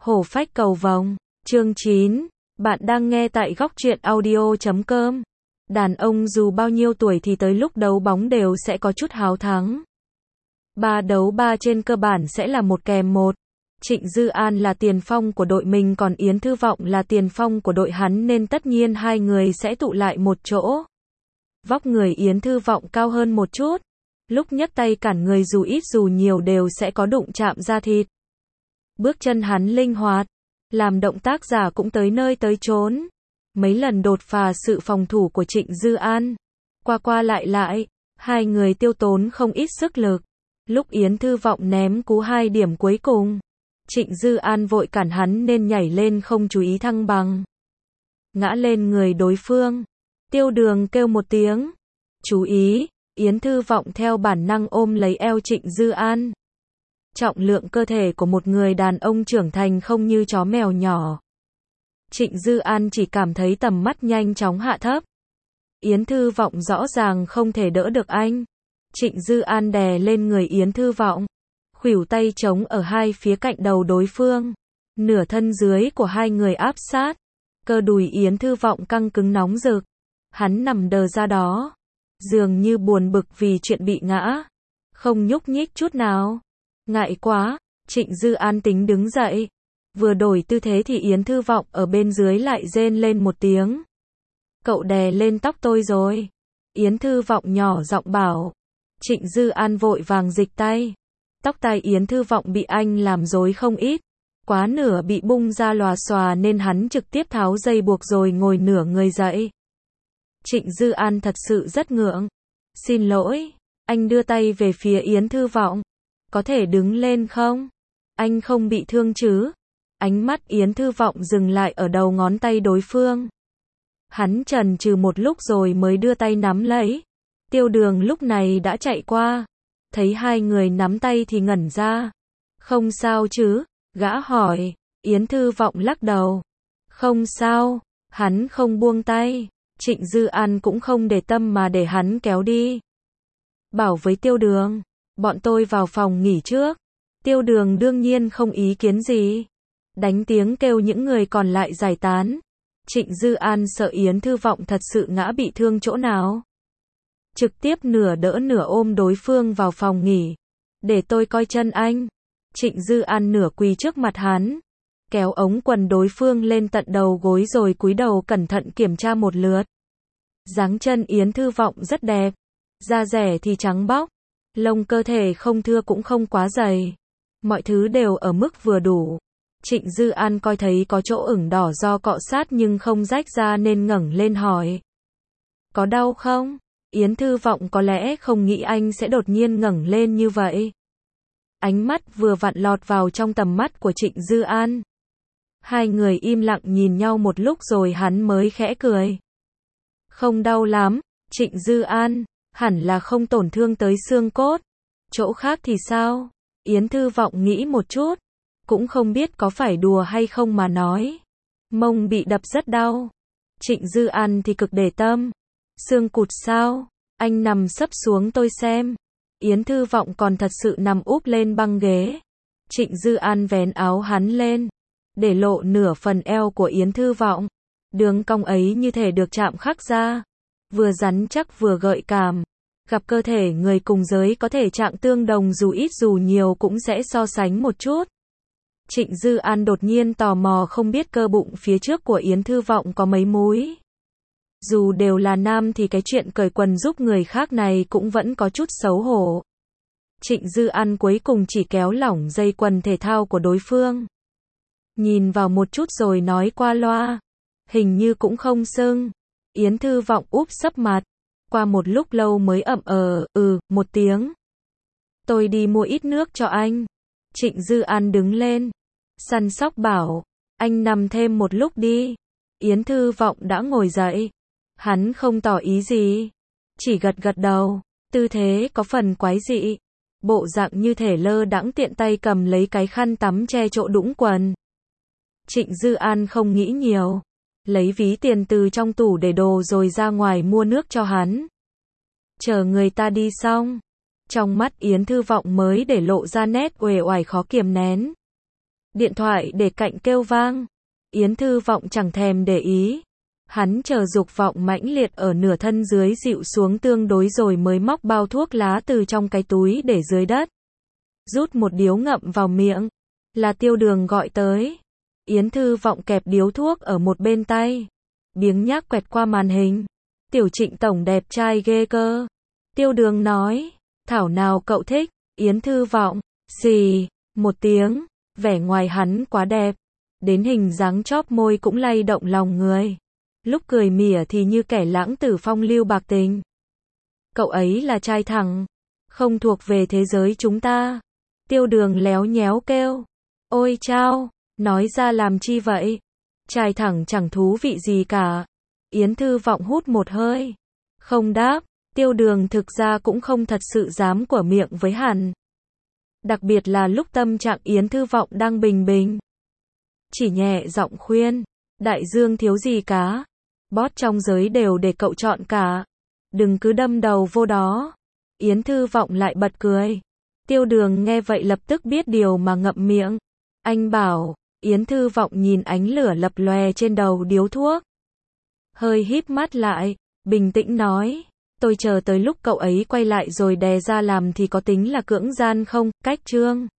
Hổ phách cầu vồng, chương 9. Bạn đang nghe tại góc truyện audio.com. Đàn ông dù bao nhiêu tuổi thì tới lúc đấu bóng đều sẽ có chút háo thắng. 3 đấu 3 trên cơ bản sẽ là một kèm một. Trịnh Dư An là tiền phong của đội mình còn Yến Thư Vọng là tiền phong của đội hắn nên tất nhiên hai người sẽ tụ lại một chỗ. Vóc người Yến Thư Vọng cao hơn một chút. Lúc nhấc tay cản người dù ít dù nhiều đều sẽ có đụng chạm da thịt. Bước chân hắn linh hoạt, làm động tác giả cũng tới nơi tới chốn. Mấy lần đột phá sự phòng thủ của Trịnh Dư An. Qua lại, hai người tiêu tốn không ít sức lực. Lúc Yến Thư Vọng ném cú 2 điểm cuối cùng, Trịnh Dư An vội cản hắn nên nhảy lên không chú ý thăng bằng. Ngã lên người đối phương. Tiêu Đường kêu một tiếng. Chú ý, Yến Thư Vọng theo bản năng ôm lấy eo Trịnh Dư An. Trọng lượng cơ thể của một người đàn ông trưởng thành không như chó mèo nhỏ. Trịnh Dư An chỉ cảm thấy tầm mắt nhanh chóng hạ thấp. Yến Thư Vọng rõ ràng không thể đỡ được anh. Trịnh Dư An đè lên người Yến Thư Vọng, khuỷu tay chống ở hai phía cạnh đầu đối phương. Nửa thân dưới của hai người áp sát. Cơ đùi Yến Thư Vọng căng cứng nóng rực. Hắn nằm đờ ra đó, dường như buồn bực vì chuyện bị ngã. Không nhúc nhích chút nào. Ngại quá, Trịnh Dư An tính đứng dậy. Vừa đổi tư thế thì Yến Thư Vọng ở bên dưới lại rên lên một tiếng. Cậu đè lên tóc tôi rồi. Yến Thư Vọng nhỏ giọng bảo. Trịnh Dư An vội vàng dịch tay. Tóc tai Yến Thư Vọng bị anh làm rối không ít. Quá nửa bị bung ra lòa xòa nên hắn trực tiếp tháo dây buộc rồi ngồi nửa người dậy. Trịnh Dư An thật sự rất ngượng. Xin lỗi, anh đưa tay về phía Yến Thư Vọng. Có thể đứng lên không? Anh không bị thương chứ? Ánh mắt Yến Thư Vọng dừng lại ở đầu ngón tay đối phương. Hắn chần chừ một lúc rồi mới đưa tay nắm lấy. Tiêu Đường lúc này đã chạy qua. Thấy hai người nắm tay thì ngẩn ra. Không sao chứ? Gã hỏi. Yến Thư Vọng lắc đầu. Không sao. Hắn không buông tay. Trịnh Dư An cũng không để tâm mà để hắn kéo đi. Bảo với Tiêu Đường. Bọn tôi vào phòng nghỉ trước. Tiêu Đường đương nhiên không ý kiến gì. Đánh tiếng kêu những người còn lại giải tán. Trịnh Dư An sợ Yến Thư Vọng thật sự ngã bị thương chỗ nào. Trực tiếp nửa đỡ nửa ôm đối phương vào phòng nghỉ. Để tôi coi chân anh. Trịnh Dư An nửa quỳ trước mặt hắn. Kéo ống quần đối phương lên tận đầu gối rồi cúi đầu cẩn thận kiểm tra một lượt. Dáng chân Yến Thư Vọng rất đẹp. Da dẻ thì trắng bóc. Lông cơ thể không thưa cũng không quá dày. Mọi thứ đều ở mức vừa đủ. Trịnh Dư An coi thấy có chỗ ửng đỏ do cọ sát nhưng không rách ra nên ngẩng lên hỏi. Có đau không? Yến Thư Vọng có lẽ không nghĩ anh sẽ đột nhiên ngẩng lên như vậy. Ánh mắt vừa vặn lọt vào trong tầm mắt của Trịnh Dư An. Hai người im lặng nhìn nhau một lúc rồi hắn mới khẽ cười. Không đau lắm, Trịnh Dư An, hẳn là không tổn thương tới xương cốt. Chỗ khác thì sao? Yến Thư Vọng nghĩ một chút. Cũng không biết có phải đùa hay không mà nói. Mông bị đập rất đau. Trịnh Dư An thì cực để tâm. Xương cụt sao? Anh nằm sấp xuống tôi xem. Yến Thư Vọng còn thật sự nằm úp lên băng ghế. Trịnh Dư An vén áo hắn lên, để lộ nửa phần eo của Yến Thư Vọng. Đường cong ấy như thể được chạm khắc ra. Vừa rắn chắc vừa gợi cảm. Gặp cơ thể người cùng giới có thể trạng tương đồng dù ít dù nhiều cũng sẽ so sánh một chút. Trịnh Dư An đột nhiên tò mò không biết cơ bụng phía trước của Yến Thư Vọng có mấy múi. Dù đều là nam thì cái chuyện cởi quần giúp người khác này cũng vẫn có chút xấu hổ. Trịnh Dư An cuối cùng chỉ kéo lỏng dây quần thể thao của đối phương. Nhìn vào một chút rồi nói qua loa. Hình như cũng không sưng. Yến Thư Vọng úp sấp mặt. Qua một lúc lâu mới một tiếng. Tôi đi mua ít nước cho anh. Trịnh Dư An đứng lên. Săn sóc bảo. Anh nằm thêm một lúc đi. Yến Thư Vọng đã ngồi dậy. Hắn không tỏ ý gì. Chỉ gật gật đầu. Tư thế có phần quái dị. Bộ dạng như thể lơ đãng tiện tay cầm lấy cái khăn tắm che chỗ đũng quần. Trịnh Dư An không nghĩ nhiều. Lấy ví tiền từ trong tủ để đồ rồi ra ngoài mua nước cho hắn. Chờ người ta đi xong. Trong mắt Yến Thư Vọng mới để lộ ra nét uể oải khó kiềm nén. Điện thoại để cạnh kêu vang. Yến Thư Vọng chẳng thèm để ý. Hắn chờ dục vọng mãnh liệt ở nửa thân dưới dịu xuống tương đối rồi mới móc bao thuốc lá từ trong cái túi để dưới đất. Rút một điếu ngậm vào miệng. Là Tiêu Đường gọi tới. Yến Thư Vọng kẹp điếu thuốc ở một bên tay. Biếng nhác quẹt qua màn hình. Tiểu Trịnh tổng đẹp trai ghê cơ. Tiêu Đường nói. Thảo nào cậu thích. Yến Thư Vọng. Xì. Một tiếng. Vẻ ngoài hắn quá đẹp. Đến hình dáng chóp môi cũng lay động lòng người. Lúc cười mỉa thì như kẻ lãng tử phong lưu bạc tình. Cậu ấy là trai thẳng. Không thuộc về thế giới chúng ta. Tiêu Đường léo nhéo kêu. Ôi chao. Nói ra làm chi vậy? Trai thẳng chẳng thú vị gì cả. Yến Thư Vọng hút một hơi. Không đáp. Tiêu Đường thực ra cũng không thật sự dám của miệng với hắn. Đặc biệt là lúc tâm trạng Yến Thư Vọng đang bình bình. Chỉ nhẹ giọng khuyên. Đại dương thiếu gì cá. Bót trong giới đều để cậu chọn cả. Đừng cứ đâm đầu vô đó. Yến Thư Vọng lại bật cười. Tiêu Đường nghe vậy lập tức biết điều mà ngậm miệng. Anh bảo. Yến Thư Vọng nhìn ánh lửa lập lòe trên đầu điếu thuốc. Hơi híp mắt lại. Bình tĩnh nói. Tôi chờ tới lúc cậu ấy quay lại rồi đè ra làm thì có tính là cưỡng gian không? Cách Trương.